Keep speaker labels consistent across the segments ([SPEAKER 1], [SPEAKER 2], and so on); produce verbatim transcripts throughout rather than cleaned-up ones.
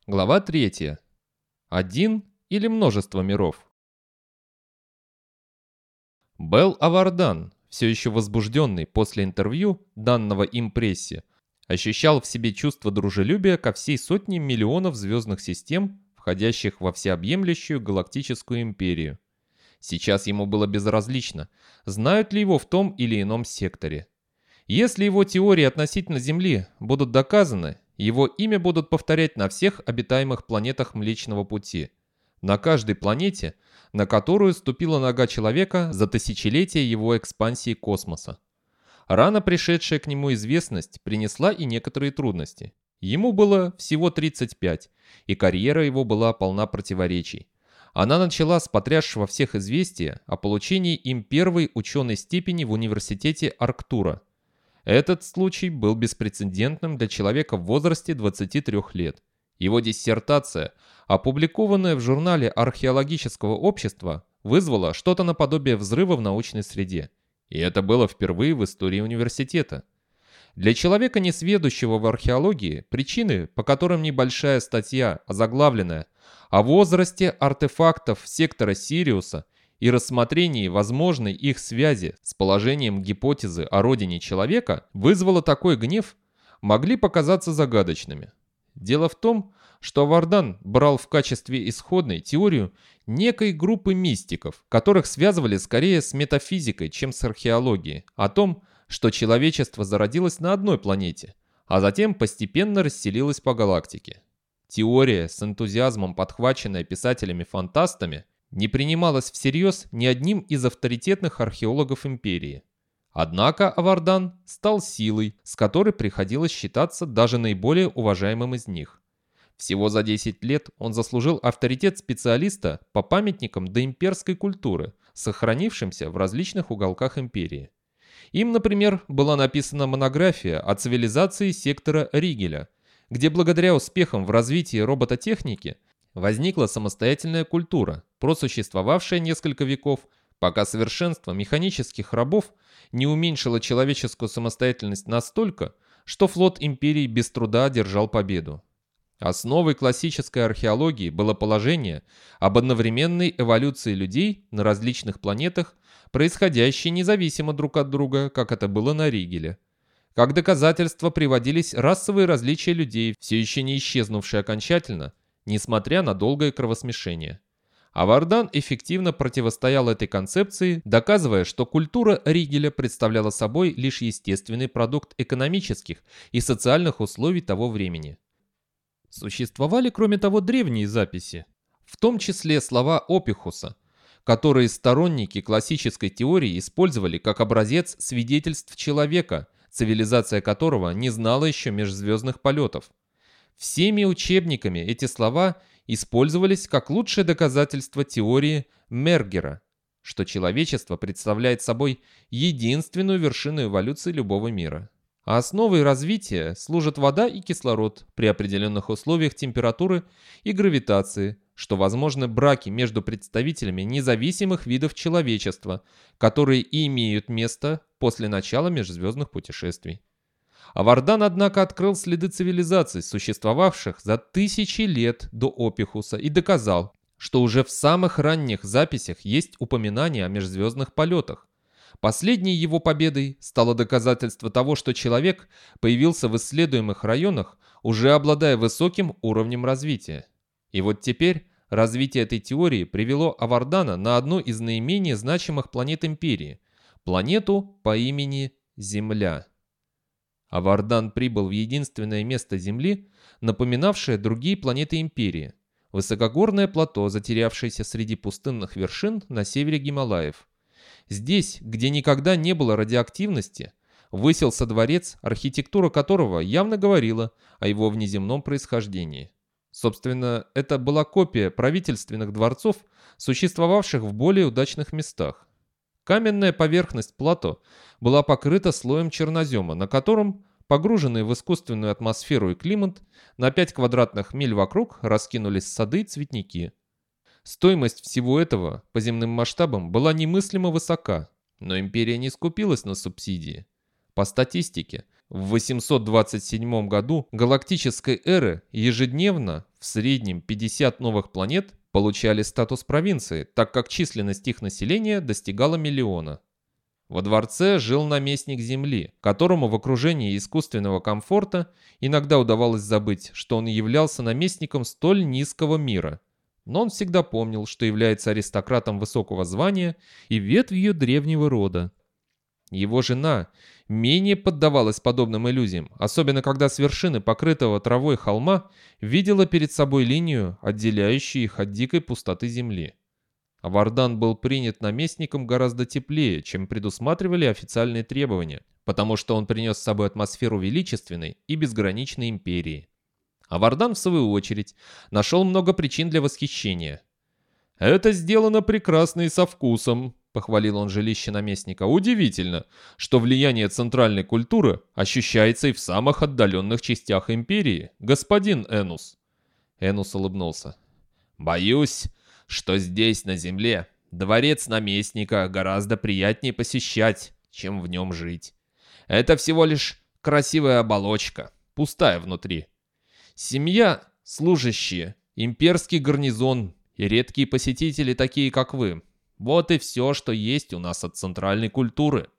[SPEAKER 1] Глава третья. Один или множество миров? Белл Авардан, все еще возбужденный после интервью, данного им прессе, ощущал в себе чувство дружелюбия ко всей сотне миллионов звездных систем, входящих во всеобъемлющую галактическую империю. Сейчас ему было безразлично, знают ли его в том или ином секторе. Если его теории относительно Земли будут доказаны, его имя будут повторять на всех обитаемых планетах Млечного Пути, на каждой планете, на которую ступила нога человека за тысячелетия его экспансии космоса. Рано пришедшая к нему известность принесла и некоторые трудности. Ему было всего тридцать пять, и карьера его была полна противоречий. Она начала с потрясшего всех известия о получении им первой ученой степени в университете Арктура. Этот случай был беспрецедентным для человека в возрасте двадцати трёх лет. Его диссертация, опубликованная в журнале археологического общества, вызвала что-то наподобие взрыва в научной среде. И это было впервые в истории университета. Для человека, несведущего в археологии, причины, по которым небольшая статья, озаглавленная «О возрасте артефактов сектора Сириуса» и рассмотрении возможной их связи с положением гипотезы о родине человека, вызвала такой гнев, могли показаться загадочными. Дело в том, что Авардан брал в качестве исходной теорию некой группы мистиков, которых связывали скорее с метафизикой, чем с археологией, о том, что человечество зародилось на одной планете, а затем постепенно расселилось по галактике. Теория, с энтузиазмом подхваченная писателями-фантастами, не принималась всерьез ни одним из авторитетных археологов империи. Однако Авардан стал силой, с которой приходилось считаться даже наиболее уважаемым из них. Всего за десять лет он заслужил авторитет специалиста по памятникам доимперской культуры, сохранившимся в различных уголках империи. Им, например, была написана монография о цивилизации сектора Ригеля, где благодаря успехам в развитии робототехники возникла самостоятельная культура, просуществовавшая несколько веков, пока совершенство механических рабов не уменьшило человеческую самостоятельность настолько, что флот империи без труда одержал победу. Основой классической археологии было положение об одновременной эволюции людей на различных планетах, происходящей независимо друг от друга, как это было на Ригеле. Как доказательство приводились расовые различия людей, все еще не исчезнувшие окончательно, несмотря на долгое кровосмешение. Авардан эффективно противостоял этой концепции, доказывая, что культура Ригеля представляла собой лишь естественный продукт экономических и социальных условий того времени. Существовали, кроме того, древние записи, в том числе слова Опихуса, которые сторонники классической теории использовали как образец свидетельств человека, цивилизация которого не знала еще межзвездных полетов. Всеми учебниками эти слова использовались как лучшее доказательство теории Мергера, что человечество представляет собой единственную вершину эволюции любого мира. А основой развития служат вода и кислород при определенных условиях температуры и гравитации, что возможны браки между представителями независимых видов человечества, которые и имеют место после начала межзвездных путешествий. Авардан, однако, открыл следы цивилизаций, существовавших за тысячи лет до Опихуса, и доказал, что уже в самых ранних записях есть упоминания о межзвездных полетах. Последней его победой стало доказательство того, что человек появился в исследуемых районах, уже обладая высоким уровнем развития. И вот теперь развитие этой теории привело Авардана на одну из наименее значимых планет Империи – планету по имени Земля. Авардан прибыл в единственное место Земли, напоминавшее другие планеты Империи – высокогорное плато, затерявшееся среди пустынных вершин на севере Гималаев. Здесь, где никогда не было радиоактивности, высился дворец, архитектура которого явно говорила о его внеземном происхождении. Собственно, это была копия правительственных дворцов, существовавших в более удачных местах. Каменная поверхность плато была покрыта слоем чернозема, на котором, погруженные в искусственную атмосферу и климат, на пять квадратных миль вокруг раскинулись сады и цветники. Стоимость всего этого по земным масштабам была немыслимо высока, но империя не скупилась на субсидии. По статистике, В восемьсот двадцать седьмом году галактической эры ежедневно в среднем пятьдесят новых планет получали статус провинции, так как численность их населения достигала миллиона. Во дворце жил наместник Земли, которому в окружении искусственного комфорта иногда удавалось забыть, что он являлся наместником столь низкого мира. Но он всегда помнил, что является аристократом высокого звания и ветвью древнего рода. Его жена менее поддавалась подобным иллюзиям, особенно когда с вершины покрытого травой холма видела перед собой линию, отделяющую их от дикой пустоты земли. Авардан был принят наместником гораздо теплее, чем предусматривали официальные требования, потому что он принес с собой атмосферу величественной и безграничной империи. Авардан, в свою очередь, нашел много причин для восхищения. «Это сделано прекрасно и со вкусом», — похвалил он жилище наместника. «Удивительно, что влияние центральной культуры ощущается и в самых отдаленных частях империи, господин Энус». Энус улыбнулся. «Боюсь, что здесь, на земле, дворец наместника гораздо приятнее посещать, чем в нем жить. Это всего лишь красивая оболочка, пустая внутри. Семья, служащие, имперский гарнизон и редкие посетители, такие как вы. Вот и все, что есть у нас от центральной культуры».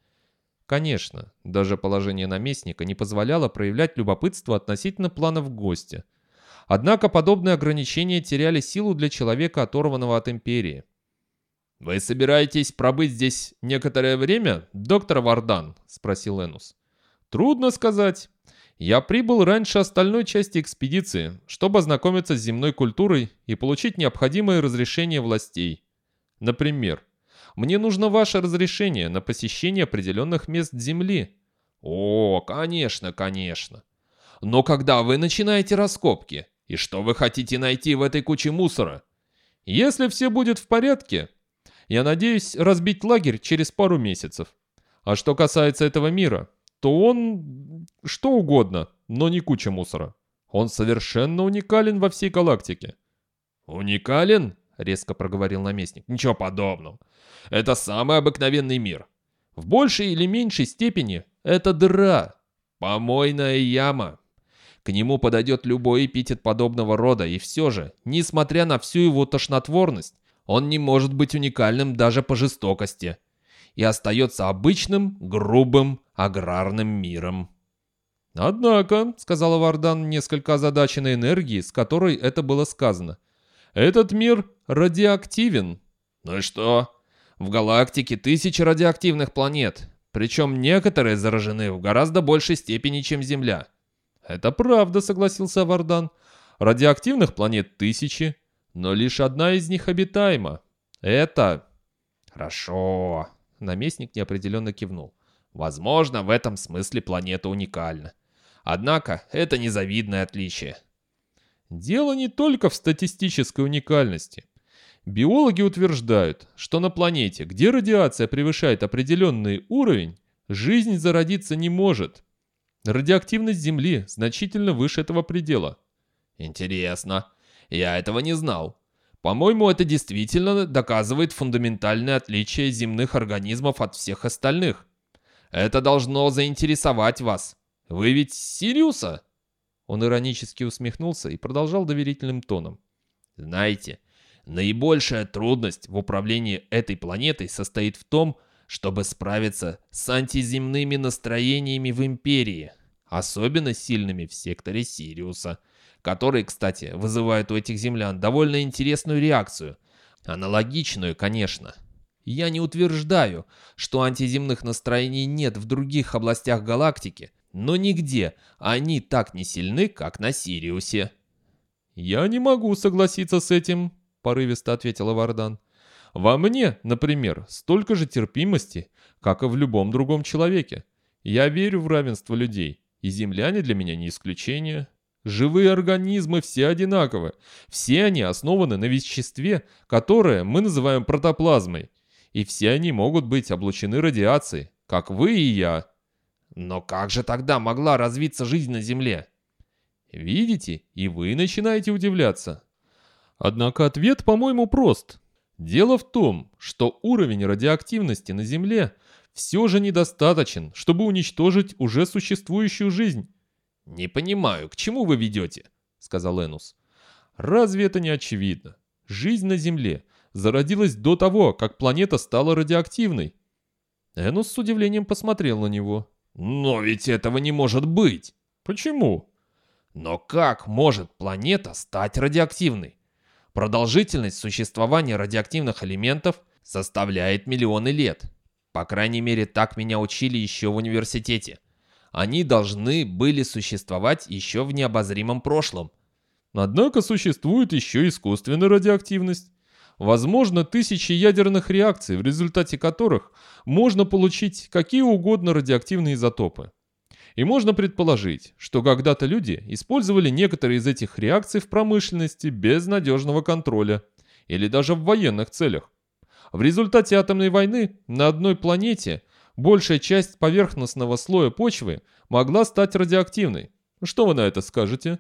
[SPEAKER 1] Конечно, даже положение наместника не позволяло проявлять любопытство относительно планов гостя. Однако подобные ограничения теряли силу для человека, оторванного от империи. «Вы собираетесь пробыть здесь некоторое время, доктор Авардан?» — спросил Энус. «Трудно сказать. Я прибыл раньше остальной части экспедиции, чтобы ознакомиться с земной культурой и получить необходимые разрешения властей. Например, мне нужно ваше разрешение на посещение определенных мест Земли». «О, конечно, конечно. Но когда вы начинаете раскопки? И что вы хотите найти в этой куче мусора?» «Если все будет в порядке, я надеюсь разбить лагерь через пару месяцев. А что касается этого мира, то он что угодно, но не куча мусора. Он совершенно уникален во всей галактике». «Уникален?» — резко проговорил наместник. «Ничего подобного. Это самый обыкновенный мир. В большей или меньшей степени это дыра, помойная яма. К нему подойдет любой эпитет подобного рода, и все же, несмотря на всю его тошнотворность, он не может быть уникальным даже по жестокости и остается обычным, грубым, аграрным миром». «Однако», — сказал Авардан, несколько озадаченной энергией, с которой это было сказано, «этот мир радиоактивен». «Ну и что? В галактике тысячи радиоактивных планет, причем некоторые заражены в гораздо большей степени, чем Земля». «Это правда», — согласился Авардан. «Радиоактивных планет тысячи, но лишь одна из них обитаема. Это...» «Хорошо», — наместник неопределенно кивнул. «Возможно, в этом смысле планета уникальна. Однако это незавидное отличие». «Дело не только в статистической уникальности. Биологи утверждают, что на планете, где радиация превышает определенный уровень, жизнь зародиться не может. Радиоактивность Земли значительно выше этого предела». «Интересно. Я этого не знал. По-моему, это действительно доказывает фундаментальное отличие земных организмов от всех остальных. Это должно заинтересовать вас. Вы ведь с Сириуса?» Он иронически усмехнулся и продолжал доверительным тоном. «Знаете, наибольшая трудность в управлении этой планетой состоит в том, чтобы справиться с антиземными настроениями в Империи, особенно сильными в секторе Сириуса, которые, кстати, вызывают у этих землян довольно интересную реакцию. Аналогичную, конечно. Я не утверждаю, что антиземных настроений нет в других областях галактики, но нигде они так не сильны, как на Сириусе». «Я не могу согласиться с этим», — порывисто ответил Авардан. «Во мне, например, столько же терпимости, как и в любом другом человеке. Я верю в равенство людей, и земляне для меня не исключение. Живые организмы все одинаковы. Все они основаны на веществе, которое мы называем протоплазмой. И все они могут быть облучены радиацией, как вы и я». «Но как же тогда могла развиться жизнь на Земле?» «Видите, и вы начинаете удивляться. Однако ответ, по-моему, прост. Дело в том, что уровень радиоактивности на Земле все же недостаточен, чтобы уничтожить уже существующую жизнь. «Не понимаю, к чему вы ведете?» — сказал Энус. «Разве это не очевидно? Жизнь на Земле зародилась до того, как планета стала радиоактивной». Энус с удивлением посмотрел на него. «Но ведь этого не может быть!» «Почему?» «Но как может планета стать радиоактивной? Продолжительность существования радиоактивных элементов составляет миллионы лет. По крайней мере, так меня учили еще в университете. Они должны были существовать еще в необозримом прошлом». «Однако существует еще искусственная радиоактивность. Возможно, тысячи ядерных реакций, в результате которых можно получить какие угодно радиоактивные изотопы. И можно предположить, что когда-то люди использовали некоторые из этих реакций в промышленности без надежного контроля или даже в военных целях. В результате атомной войны на одной планете большая часть поверхностного слоя почвы могла стать радиоактивной. Что вы на это скажете?»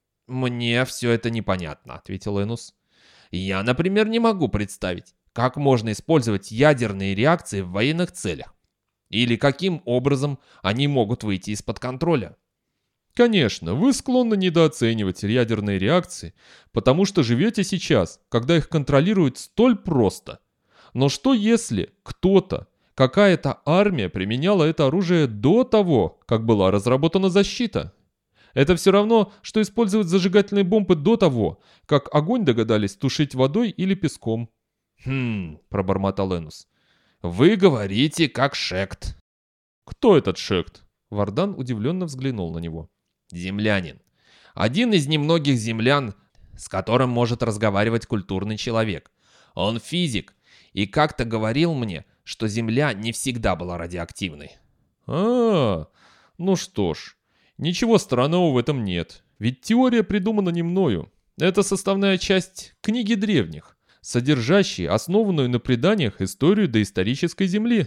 [SPEAKER 1] «Мне все это непонятно», — ответил Энус. «Я, например, не могу представить, как можно использовать ядерные реакции в военных целях. Или каким образом они могут выйти из-под контроля». «Конечно, вы склонны недооценивать ядерные реакции, потому что живете сейчас, когда их контролируют столь просто. Но что если кто-то, какая-то армия применяла это оружие до того, как была разработана защита? Это все равно, что использовать зажигательные бомбы до того, как огонь догадались тушить водой или песком». «Хм», — пробормотал Энус. «Вы говорите, как Шект». «Кто этот Шект?» Вардан удивленно взглянул на него. «Землянин. Один из немногих землян, с которым может разговаривать культурный человек. Он физик, и как-то говорил мне, что Земля не всегда была радиоактивной». «А, ну что ж, ничего странного в этом нет. Ведь теория придумана не мною. Это составная часть книги древних, содержащей основанную на преданиях историю доисторической Земли».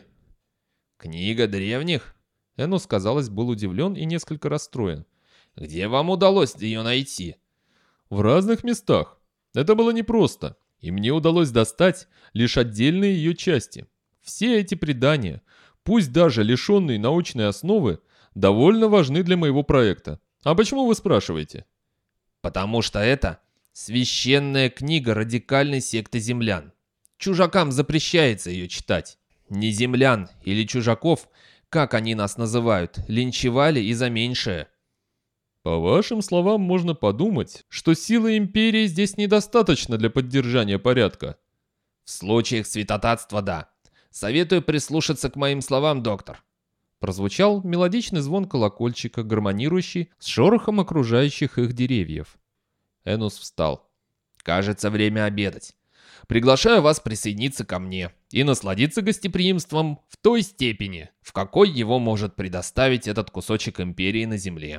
[SPEAKER 1] «Книга древних?» Энус, казалось, был удивлен и несколько расстроен. «Где вам удалось ее найти?» «В разных местах. Это было непросто, и мне удалось достать лишь отдельные ее части. Все эти предания, пусть даже лишенные научной основы, довольно важны для моего проекта. А почему вы спрашиваете?» «Потому что это священная книга радикальной секты землян. Чужакам запрещается ее читать. Не землян или чужаков, как они нас называют, линчевали и за меньшее». «По вашим словам, можно подумать, что силы империи здесь недостаточно для поддержания порядка». «В случаях святотатства, да. Советую прислушаться к моим словам, доктор». Прозвучал мелодичный звон колокольчика, гармонирующий с шорохом окружающих их деревьев. Энус встал. «Кажется, время обедать. Приглашаю вас присоединиться ко мне и насладиться гостеприимством в той степени, в какой его может предоставить этот кусочек империи на земле».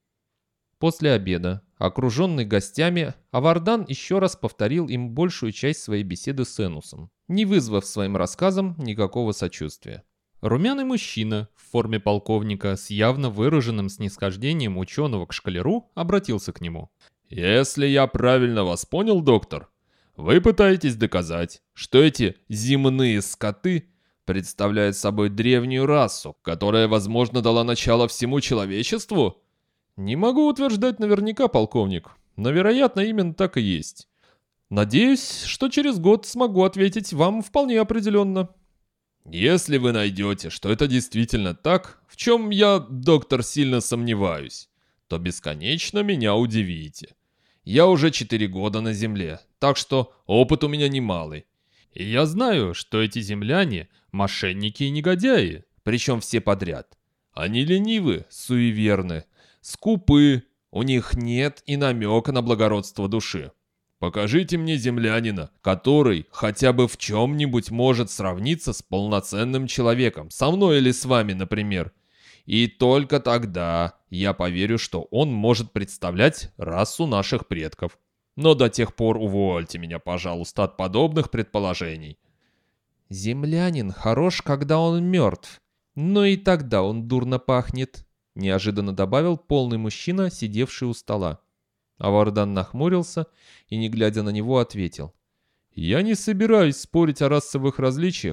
[SPEAKER 1] После обеда, окруженный гостями, Авардан еще раз повторил им большую часть своей беседы с Энусом, не вызвав своим рассказом никакого сочувствия. Румяный мужчина в форме полковника с явно выраженным снисхождением ученого к шкалеру обратился к нему. «Если я правильно вас понял, доктор, вы пытаетесь доказать, что эти земные скоты представляют собой древнюю расу, которая, возможно, дала начало всему человечеству?» «Не могу утверждать наверняка, полковник, но, вероятно, именно так и есть. Надеюсь, что через год смогу ответить вам вполне определенно». «Если вы найдете, что это действительно так, в чем я, доктор, сильно сомневаюсь, то бесконечно меня удивите. Я уже четыре года на Земле, так что опыт у меня немалый. И я знаю, что эти земляне – мошенники и негодяи, причем все подряд. Они ленивы, суеверны, скупы, у них нет и намека на благородство души. Покажите мне землянина, который хотя бы в чем-нибудь может сравниться с полноценным человеком, со мной или с вами, например. И только тогда я поверю, что он может представлять расу наших предков. Но до тех пор увольте меня, пожалуйста, от подобных предположений». «Землянин хорош, когда он мертв, но и тогда он дурно пахнет», — неожиданно добавил полный мужчина, сидевший у стола. Авардан нахмурился и, не глядя на него, ответил. «Я не собираюсь спорить о расовых различиях,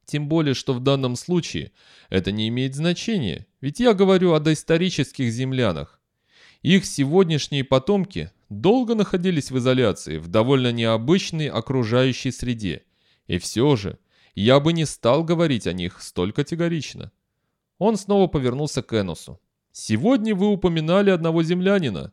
[SPEAKER 1] Тем более, что в данном случае это не имеет значения, ведь я говорю о доисторических землянах. Их сегодняшние потомки долго находились в изоляции, в довольно необычной окружающей среде. И все же, я бы не стал говорить о них столь категорично. Он снова повернулся к Эносу. «Сегодня вы упоминали одного землянина».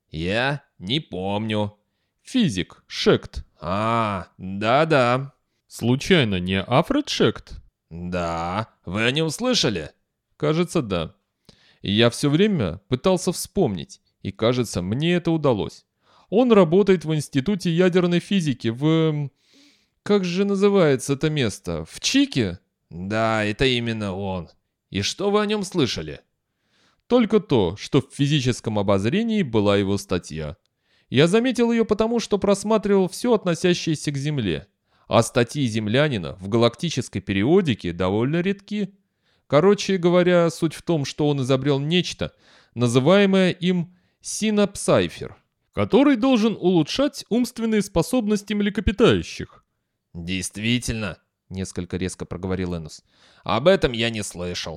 [SPEAKER 1] «Я не помню». «Физик, Шект». «А, да-да». «Случайно не Альфред Шект?» «Да. Вы о нем слышали?» «Кажется, да». И я все время пытался вспомнить, и, кажется, мне это удалось. Он работает в Институте ядерной физики в... Как же называется это место? В Чике? Да, это именно он. И что вы о нем слышали? Только то, что в физическом обозрении была его статья. Я заметил ее потому, что просматривал все относящееся к Земле. А статьи землянина в галактической периодике довольно редки. Короче говоря, суть в том, что он изобрел нечто, называемое им синапсайфер, который должен улучшать умственные способности млекопитающих. «Действительно», — несколько резко проговорил Энос, — «об этом я не слышал».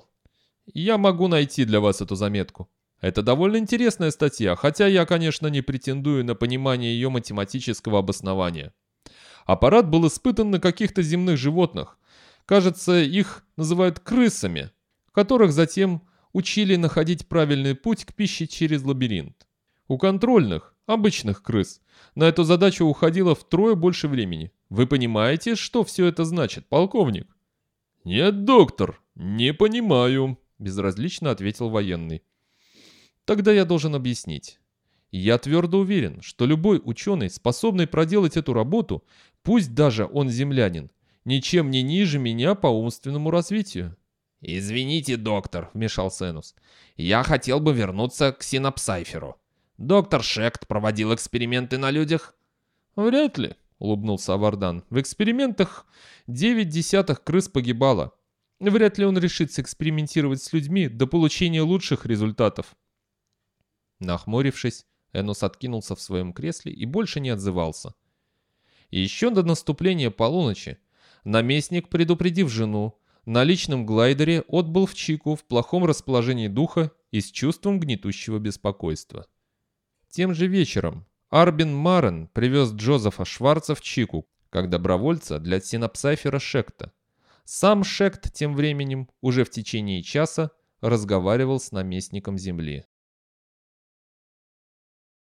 [SPEAKER 1] «Я могу найти для вас эту заметку. Это довольно интересная статья, хотя я, конечно, не претендую на понимание ее математического обоснования. Аппарат был испытан на каких-то земных животных. Кажется, их называют крысами, которых затем учили находить правильный путь к пище через лабиринт. У контрольных, обычных крыс, на эту задачу уходило втрое больше времени. Вы понимаете, что все это значит, полковник?» «Нет, доктор, не понимаю», — безразлично ответил военный. «Тогда я должен объяснить. Я твердо уверен, что любой ученый, способный проделать эту работу, пусть даже он землянин, ничем не ниже меня по умственному развитию». «Извините, доктор», — вмешался Энос, — «я хотел бы вернуться к синапсайферу. Доктор Шект проводил эксперименты на людях?» «Вряд ли», — улыбнулся Авардан. «В экспериментах девять десятых крыс погибало. Вряд ли он решится экспериментировать с людьми до получения лучших результатов». Нахмурившись, Энос откинулся в своем кресле и больше не отзывался. И еще до наступления полуночи наместник, предупредив жену, на личном глайдере отбыл в Чику в плохом расположении духа и с чувством гнетущего беспокойства. Тем же вечером Арбин Марен привез Джозефа Шварца в Чику как добровольца для синапсайфера Шекта. Сам Шект тем временем уже в течение часа разговаривал с наместником Земли.